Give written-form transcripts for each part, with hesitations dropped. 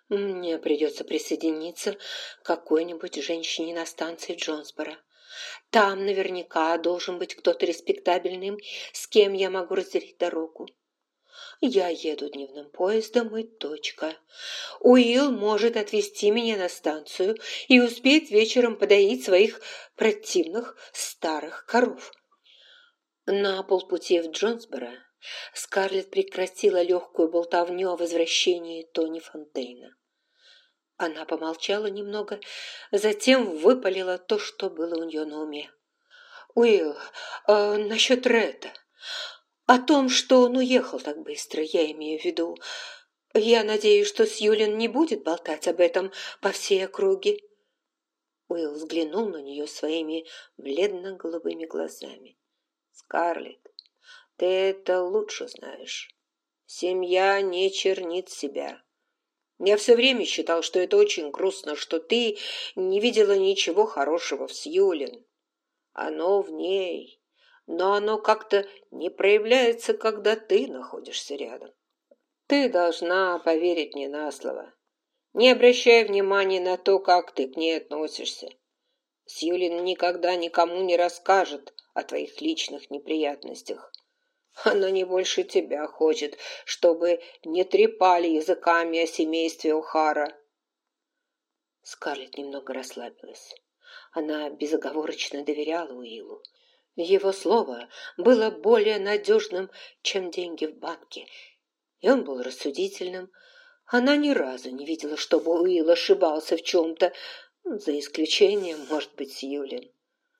Мне придется присоединиться к какой-нибудь женщине на станции Джонсборо. Там наверняка должен быть кто-то респектабельный, с кем я могу разделить дорогу. Я еду дневным поездом и точка. Уилл может отвезти меня на станцию и успеть вечером подоить своих противных старых коров. На полпути в Джонсборо Скарлетт прекратила легкую болтовню о возвращении Тони Фонтейна. Она помолчала немного, затем выпалила то, что было у нее на уме. «Уилл, насчет Ретта. О том, что он уехал так быстро, я имею в виду. Я надеюсь, что Сьюлин не будет болтать об этом по всей округе». Уилл взглянул на нее своими бледно-голубыми глазами. «Скарлетт, ты это лучше знаешь. Семья не чернит себя. Я все время считал, что это очень грустно, что ты не видела ничего хорошего в Сьюлин. Оно в ней, но оно как-то не проявляется, когда ты находишься рядом. Ты должна поверить мне на слово. Не обращай внимания на то, как ты к ней относишься. Сьюлин никогда никому не расскажет о твоих личных неприятностях. Она не больше тебя хочет, чтобы не трепали языками о семействе О'Хара». Скарлетт немного расслабилась. Она безоговорочно доверяла Уиллу. Его слово было более надежным, чем деньги в банке, и он был рассудительным. Она ни разу не видела, чтобы Уилл ошибался в чем-то, за исключением, может быть, Сьюлин.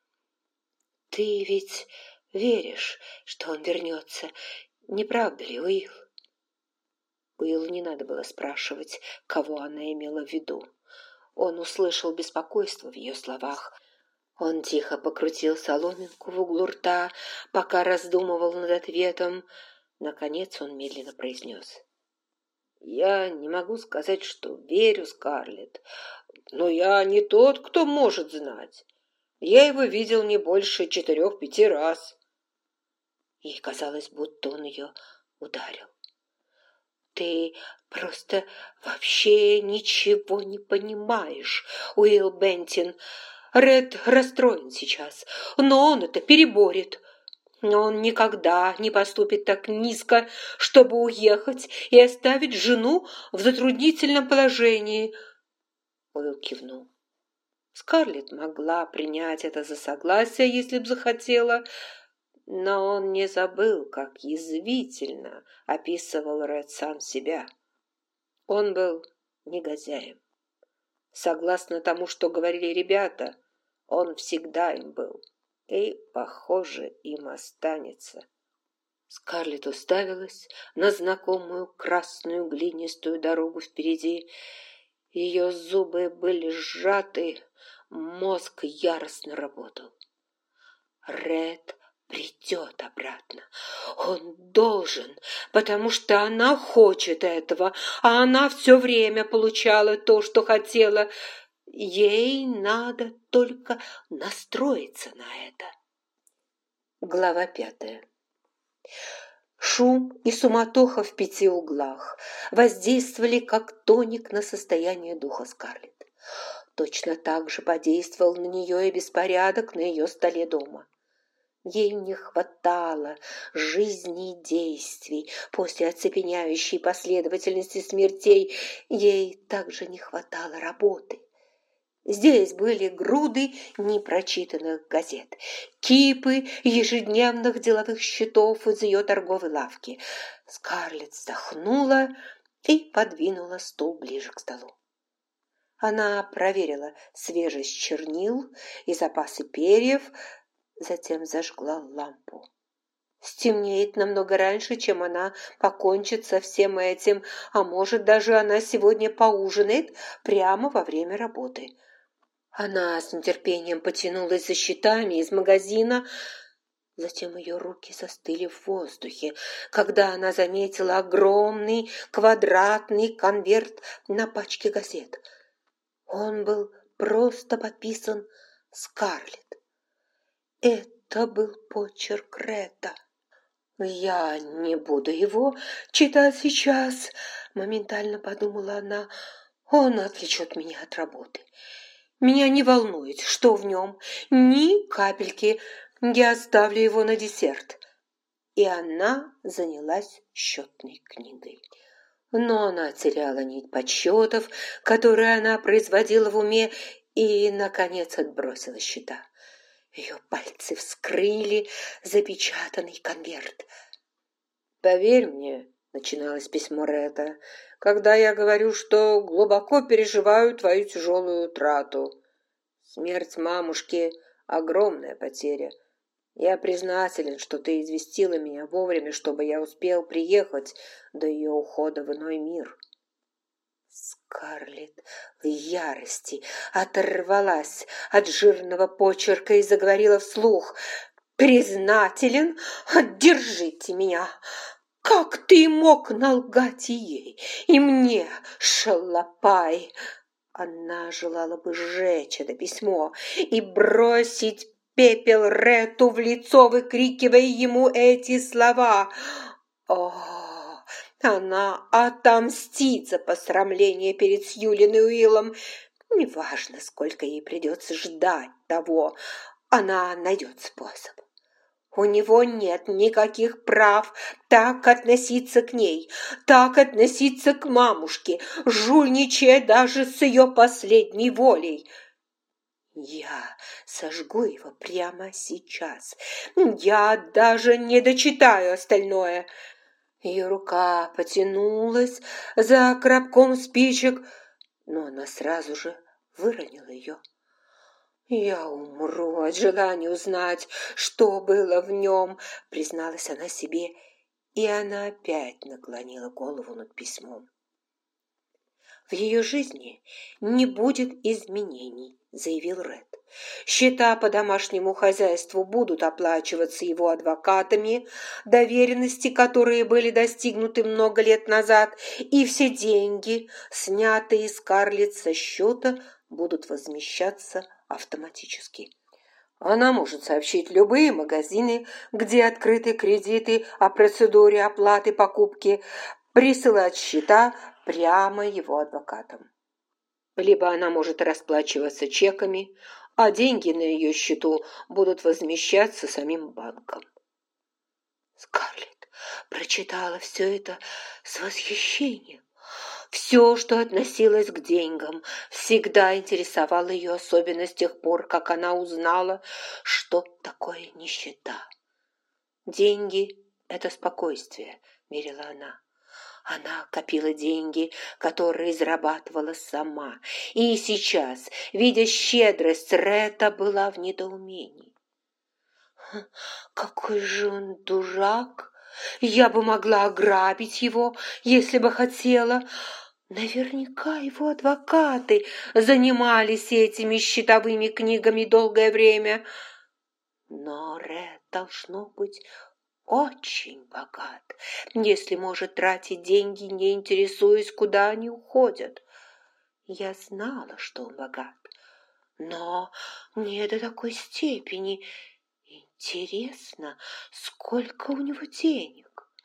«Ты ведь веришь, что он вернется, не правда ли, Уилл?» Уиллу не надо было спрашивать, кого она имела в виду. Он услышал беспокойство в ее словах. Он тихо покрутил соломинку в углу рта, пока раздумывал над ответом. Наконец он медленно произнес: «Я не могу сказать, что верю, Скарлетт, но я не тот, кто может знать. Я его видел не больше 4-5 раз». Ей казалось, будто он ее ударил. «Ты просто вообще ничего не понимаешь, Уилл Бентин. Ред расстроен сейчас, но он это переборет. Но он никогда не поступит так низко, чтобы уехать и оставить жену в затруднительном положении». Уилл кивнул. Скарлетт могла принять это за согласие, если б захотела, но он не забыл, как язвительно описывал Ред сам себя. Он был негодяем. Согласно тому, что говорили ребята, он всегда им был. И, похоже, им останется. Скарлетт уставилась на знакомую красную глинистую дорогу впереди. Ее зубы были сжаты, мозг яростно работал. Ред придет обратно. Он должен, потому что она хочет этого, а она все время получала то, что хотела. Ей надо только настроиться на это. Глава 5. Шум и суматоха в 5 углах воздействовали как тоник на состояние духа Скарлетт. Точно так же подействовал на нее и беспорядок на ее столе дома. Ей не хватало жизни и действий после оцепеняющей последовательности смертей. Ей также не хватало работы. Здесь были груды непрочитанных газет, кипы ежедневных деловых счетов из ее торговой лавки. Скарлетт вздохнула и подвинула стул ближе к столу. Она проверила свежесть чернил и запасы перьев, затем зажгла лампу. Стемнеет намного раньше, чем она покончит со всем этим, а может, даже она сегодня поужинает прямо во время работы. Она с нетерпением потянулась за счетами из магазина, затем ее руки застыли в воздухе, когда она заметила огромный квадратный конверт на пачке газет. Он был просто подписан «Скарлетт». Это был почерк Ретта. «Я не буду его читать сейчас», — моментально подумала она. Он отвлечет меня от работы. Меня не волнует, что в нем, ни капельки. Я оставлю его на десерт». И она занялась счетной книгой. Но она теряла нить подсчетов, которые она производила в уме, и, наконец, отбросила счета. Ее пальцы вскрыли запечатанный конверт. «Поверь мне», — начиналось письмо Ретта, «когда я говорю, что глубоко переживаю твою тяжелую утрату. Смерть мамушки — огромная потеря. Я признателен, что ты известила меня вовремя, чтобы я успел приехать до ее ухода в иной мир». Скарлетт в ярости оторвалась от жирного почерка и заговорила вслух. «Признателен? Держите меня! Как ты мог налгать ей и мне, шалопай?» Она желала бы сжечь это письмо и бросить пепел Ретту в лицо, выкрикивая ему эти слова. О, она отомстит за посрамление перед Сьюлин и Уиллом. Неважно, сколько ей придется ждать того, она найдет способ. У него нет никаких прав так относиться к ней, так относиться к мамушке, жульничая даже с ее последней волей. Я сожгу его прямо сейчас. Я даже не дочитаю остальное. Ее рука потянулась за коробком спичек, но она сразу же выронила ее. «Я умру от желания узнать, что было в нем», — призналась она себе, и она опять наклонила голову над письмом. «В ее жизни не будет изменений», — заявил Ретт. «Счета по домашнему хозяйству будут оплачиваться его адвокатами, доверенности, которые были достигнуты много лет назад, и все деньги, снятые из Скарлетт со счета, будут возмещаться автоматически. Она может сообщить любые магазины, где открыты кредиты, о процедуре оплаты покупки, присылать счета прямо его адвокатам. Либо она может расплачиваться чеками, а деньги на ее счету будут возмещаться самим банком». Скарлетт прочитала все это с восхищением. Все, что относилось к деньгам, всегда интересовало ее, особенно с тех пор, как она узнала, что такое нищета. «Деньги – это спокойствие», – верила она. Она копила деньги, которые зарабатывала сама, и сейчас, видя щедрость Ретта, была в недоумении. «Какой же он дурак! Я бы могла ограбить его, если бы хотела. Наверняка его адвокаты занимались этими счетовыми книгами долгое время. Но Ретт должно быть очень богат, если может тратить деньги, не интересуясь, куда они уходят. Я знала, что он богат, но не до такой степени. Интересно, сколько у него денег?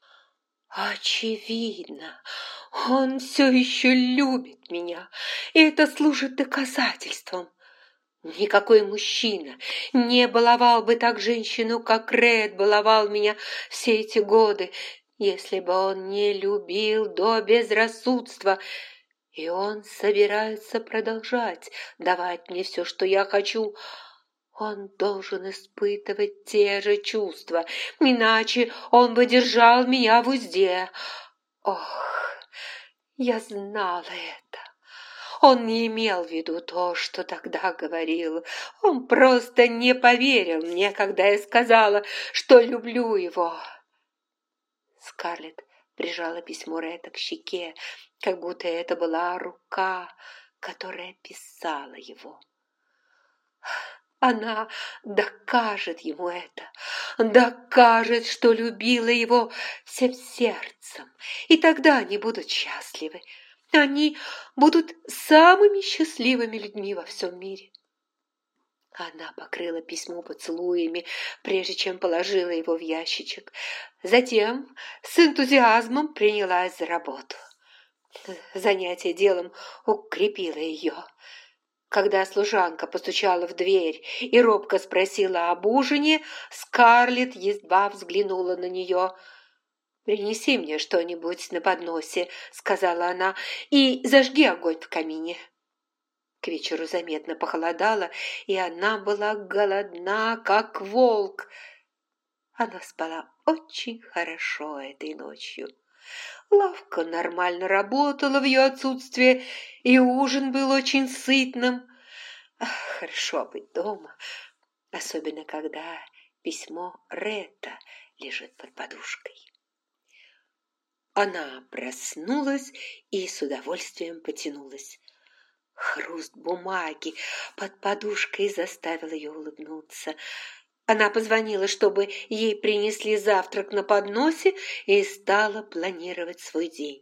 Очевидно, он все еще любит меня, и это служит доказательством. Никакой мужчина не баловал бы так женщину, как Ретт баловал меня все эти годы, если бы он не любил до безрассудства. И он собирается продолжать давать мне все, что я хочу. Он должен испытывать те же чувства, иначе он бы держал меня в узде. Ох, я знала это. Он не имел в виду то, что тогда говорил. Он просто не поверил мне, когда я сказала, что люблю его. Скарлетт прижала письмо Ретта к щеке, как будто это была рука, которая писала его. Она докажет ему это, докажет, что любила его всем сердцем, и тогда они будут счастливы. Они будут самыми счастливыми людьми во всем мире. Она покрыла письмо поцелуями, прежде чем положила его в ящичек. Затем с энтузиазмом принялась за работу. Занятие делом укрепило ее. Когда служанка постучала в дверь и робко спросила об ужине, Скарлетт едва взглянула на нее. «Принеси мне что-нибудь на подносе», — сказала она, — «и зажги огонь в камине». К вечеру заметно похолодало, и она была голодна, как волк. Она спала очень хорошо этой ночью. Лавка нормально работала в ее отсутствие, и ужин был очень сытным. Ах, хорошо быть дома, особенно когда письмо Ретта лежит под подушкой. Она проснулась и с удовольствием потянулась. Хруст бумаги под подушкой заставил ее улыбнуться. Она позвонила, чтобы ей принесли завтрак на подносе, и стала планировать свой день.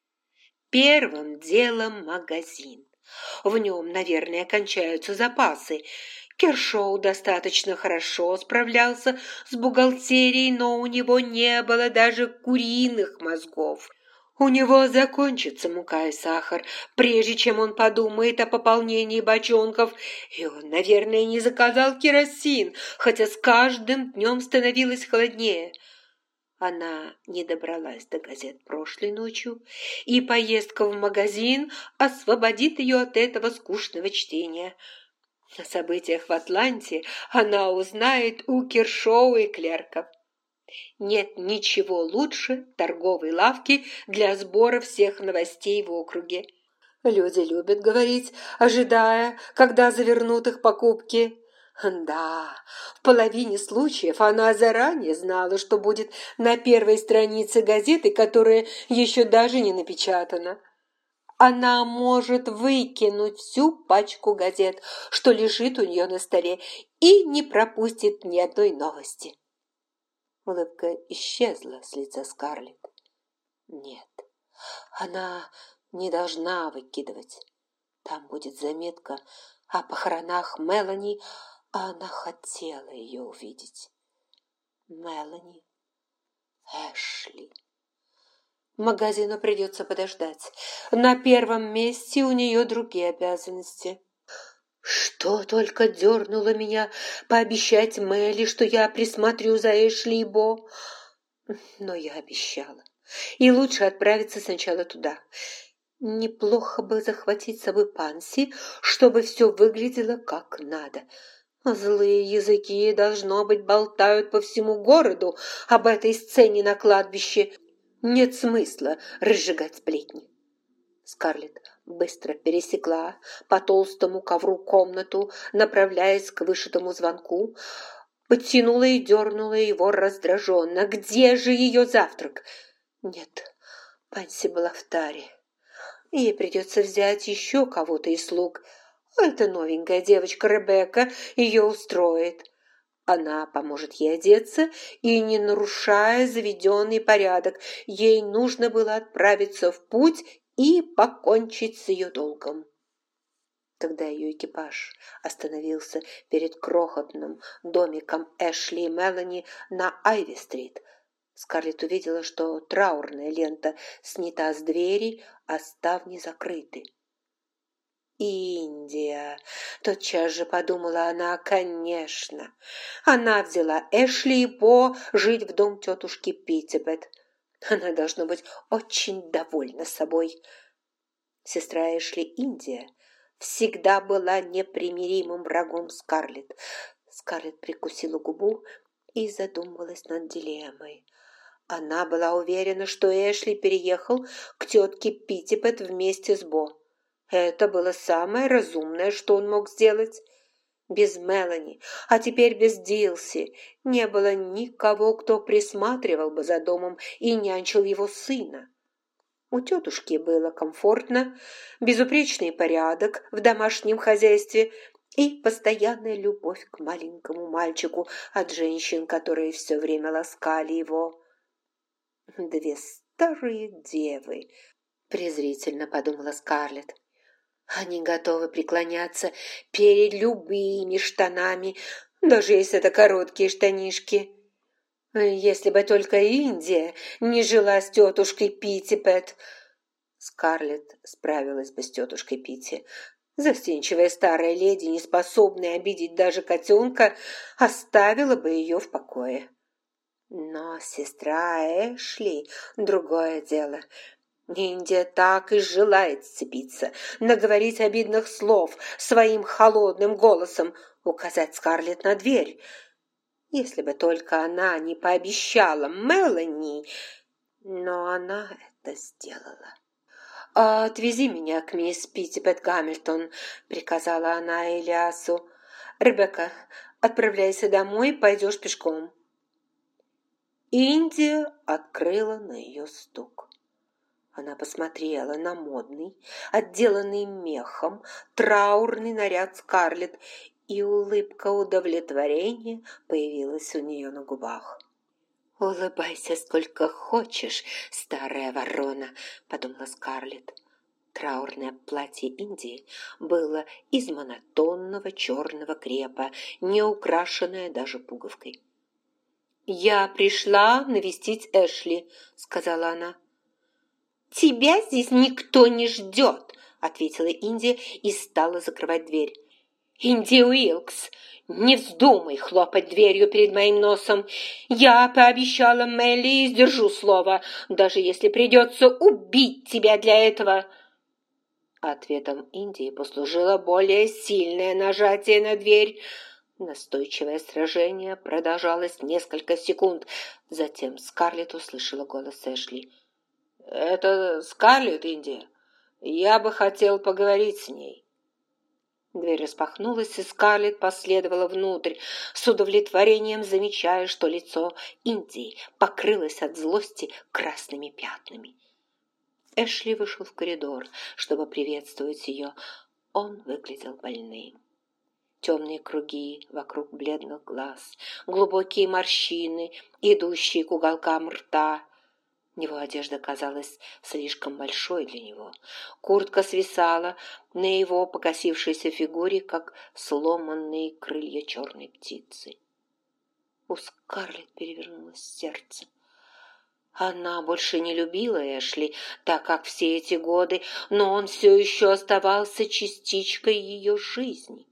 Первым делом магазин. В нем, наверное, кончаются запасы. Кершоу достаточно хорошо справлялся с бухгалтерией, но у него не было даже куриных мозгов. У него закончится мука и сахар, прежде чем он подумает о пополнении бочонков, и он, наверное, не заказал керосин, хотя с каждым днем становилось холоднее. Она не добралась до газет прошлой ночью, и поездка в магазин освободит ее от этого скучного чтения. О событиях в Атланте она узнает у Кершоу и клерков. Нет ничего лучше торговой лавки для сбора всех новостей в округе. Люди любят говорить, ожидая, когда завернут их покупки. Да, в половине случаев она заранее знала, что будет на первой странице газеты, которая еще даже не напечатана. Она может выкинуть всю пачку газет, что лежит у нее на столе, и не пропустит ни одной новости. Улыбка исчезла с лица Скарлетт. Нет, она не должна выкидывать. Там будет заметка о похоронах Мелани, а она хотела ее увидеть. Мелани, Эшли. Магазину придется подождать. На первом месте у нее другие обязанности. Что только дернуло меня пообещать Мелли, что я присмотрю за Эшли и Бо. Но я обещала. И лучше отправиться сначала туда. Неплохо бы захватить с собой Панси, чтобы все выглядело как надо. Злые языки, должно быть, болтают по всему городу об этой сцене на кладбище. Нет смысла разжигать сплетни. Скарлетт быстро пересекла по толстому ковру комнату, направляясь к вышитому звонку, подтянула и дернула его раздраженно. Где же ее завтрак? Нет, Панси была в таре. Ей придется взять еще кого-то из слуг. Эта новенькая девочка Ребекка ее устроит. Она поможет ей одеться, и, не нарушая заведенный порядок, ей нужно было отправиться в путь и покончить с ее долгом. Когда ее экипаж остановился перед крохотным домиком Эшли и Мелани на Айви-стрит, Скарлетт увидела, что траурная лента снята с двери, а ставни закрыты. «Индия!» – тотчас же подумала она, конечно. Она взяла Эшли и Бо жить в дом тетушки Питтипэт. Она должна быть очень довольна собой. Сестра Эшли, Индия, всегда была непримиримым врагом Скарлетт. Скарлетт прикусила губу и задумалась над дилеммой. Она была уверена, что Эшли переехал к тетке Питтипэт вместе с Бо. Это было самое разумное, что он мог сделать. Без Мелани, а теперь без Дилси, не было никого, кто присматривал бы за домом и нянчил его сына. У тетушки было комфортно, безупречный порядок в домашнем хозяйстве и постоянная любовь к маленькому мальчику от женщин, которые все время ласкали его. «Две старые девы», — презрительно подумала Скарлетт. «Они готовы преклоняться перед любыми штанами, даже если это короткие штанишки. Если бы только Индия не жила с тетушкой Питтипэт». Скарлетт справилась бы с тетушкой Питти. Застенчивая старая леди, не способная обидеть даже котенка, оставила бы ее в покое. Но сестра Эшли – другое дело. Индия так и желает сцепиться, наговорить обидных слов своим холодным голосом, указать Скарлетт на дверь. Если бы только она не пообещала Мелани, но она это сделала. «Отвези меня к мисс Питтипэт Гамильтон», — приказала она Элиасу. «Ребекка, отправляйся домой, пойдешь пешком». Индия открыла на ее стук. Она посмотрела на модный, отделанный мехом, траурный наряд Скарлетт, и улыбка удовлетворения появилась у нее на губах. «Улыбайся сколько хочешь, старая ворона», — подумала Скарлетт. Траурное платье Индии было из монотонного черного крепа, не украшенное даже пуговкой. «Я пришла навестить Эшли», — сказала она. «Тебя здесь никто не ждет», — ответила Индия и стала закрывать дверь. «Инди Уилкс, не вздумай хлопать дверью перед моим носом. Я пообещала Мелли и сдержу слово, даже если придется убить тебя для этого». Ответом Индии послужило более сильное нажатие на дверь. Настойчивое сражение продолжалось несколько секунд. Затем Скарлетт услышала голос Эшли. «Это Скарлетт, Индия. Я бы хотел поговорить с ней». Дверь распахнулась, и Скарлетт последовала внутрь, с удовлетворением замечая, что лицо Индии покрылось от злости красными пятнами. Эшли вышел в коридор, чтобы приветствовать ее. Он выглядел больным. Темные круги вокруг бледных глаз, глубокие морщины, идущие к уголкам рта. Его одежда казалась слишком большой для него. Куртка свисала на его покосившейся фигуре, как сломанные крылья черной птицы. У Скарлетт перевернулось сердце. Она больше не любила Эшли, так как все эти годы, но он все еще оставался частичкой ее жизни.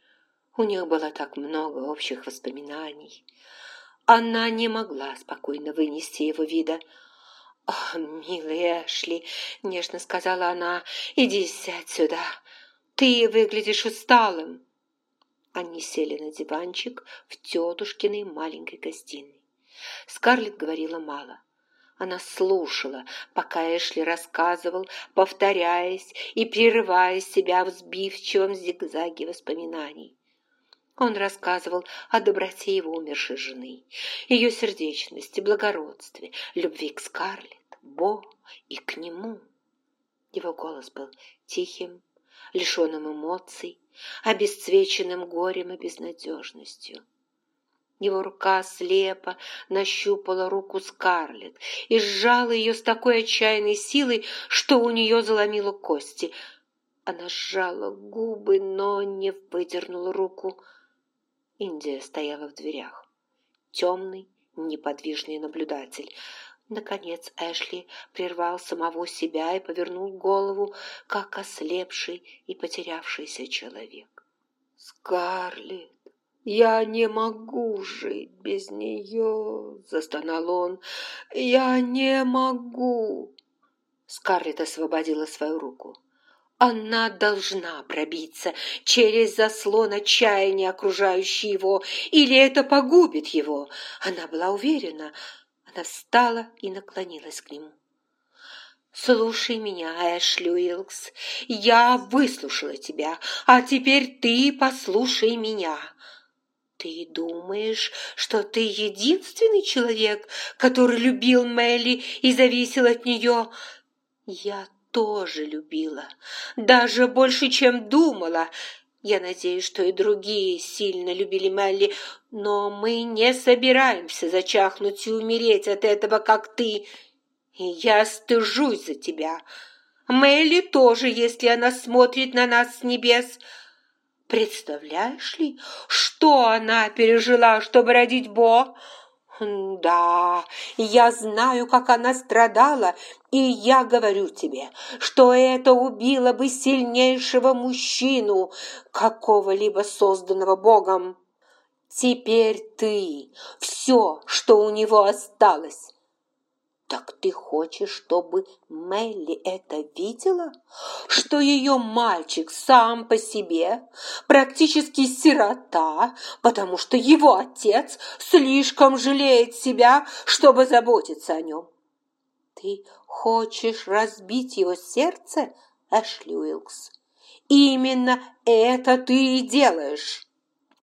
У них было так много общих воспоминаний. Она не могла спокойно вынести его вида. «О, милый Эшли», — нежно сказала она, — «иди сядь сюда. Ты выглядишь усталым». Они сели на диванчик в тетушкиной маленькой гостиной. Скарлетт говорила мало. Она слушала, пока Эшли рассказывал, повторяясь и прерывая себя в сбивчивом зигзаге воспоминаний. Он рассказывал о доброте его умершей жены, ее сердечности, благородстве, любви к Скарлетт, Бо и к нему. Его голос был тихим, лишенным эмоций, обесцвеченным горем и безнадежностью. Его рука слепо нащупала руку Скарлетт и сжала ее с такой отчаянной силой, что у нее заломило кости. Она сжала губы, но не выдернула руку. Индия стояла в дверях. Темный, неподвижный наблюдатель. Наконец Эшли прервал самого себя и повернул голову, как ослепший и потерявшийся человек. «Скарлетт, я не могу жить без нее!» — застонал он. «Я не могу!» Скарлетт освободила свою руку. Она должна пробиться через заслон отчаяния, окружающий его, или это погубит его. Она была уверена. Она встала и наклонилась к нему. «Слушай меня, Эшли Уилкс. Я выслушала тебя, а теперь ты послушай меня. Ты думаешь, что ты единственный человек, который любил Мелли и зависел от нее? Я тоже любила, даже больше, чем думала. Я надеюсь, что и другие сильно любили Мелли, но мы не собираемся зачахнуть и умереть от этого, как ты. И я стыжусь за тебя. Мелли тоже, если она смотрит на нас с небес. Представляешь ли, что она пережила, чтобы родить Бо? Да, я знаю, как она страдала, и я говорю тебе, что это убило бы сильнейшего мужчину, какого-либо созданного Богом. Теперь ты – все, что у него осталось. Так ты хочешь, чтобы Мелли это видела? Что ее мальчик сам по себе практически сирота, потому что его отец слишком жалеет себя, чтобы заботиться о нем? Ты хочешь разбить его сердце, Эшли Уилкс? Именно это ты и делаешь.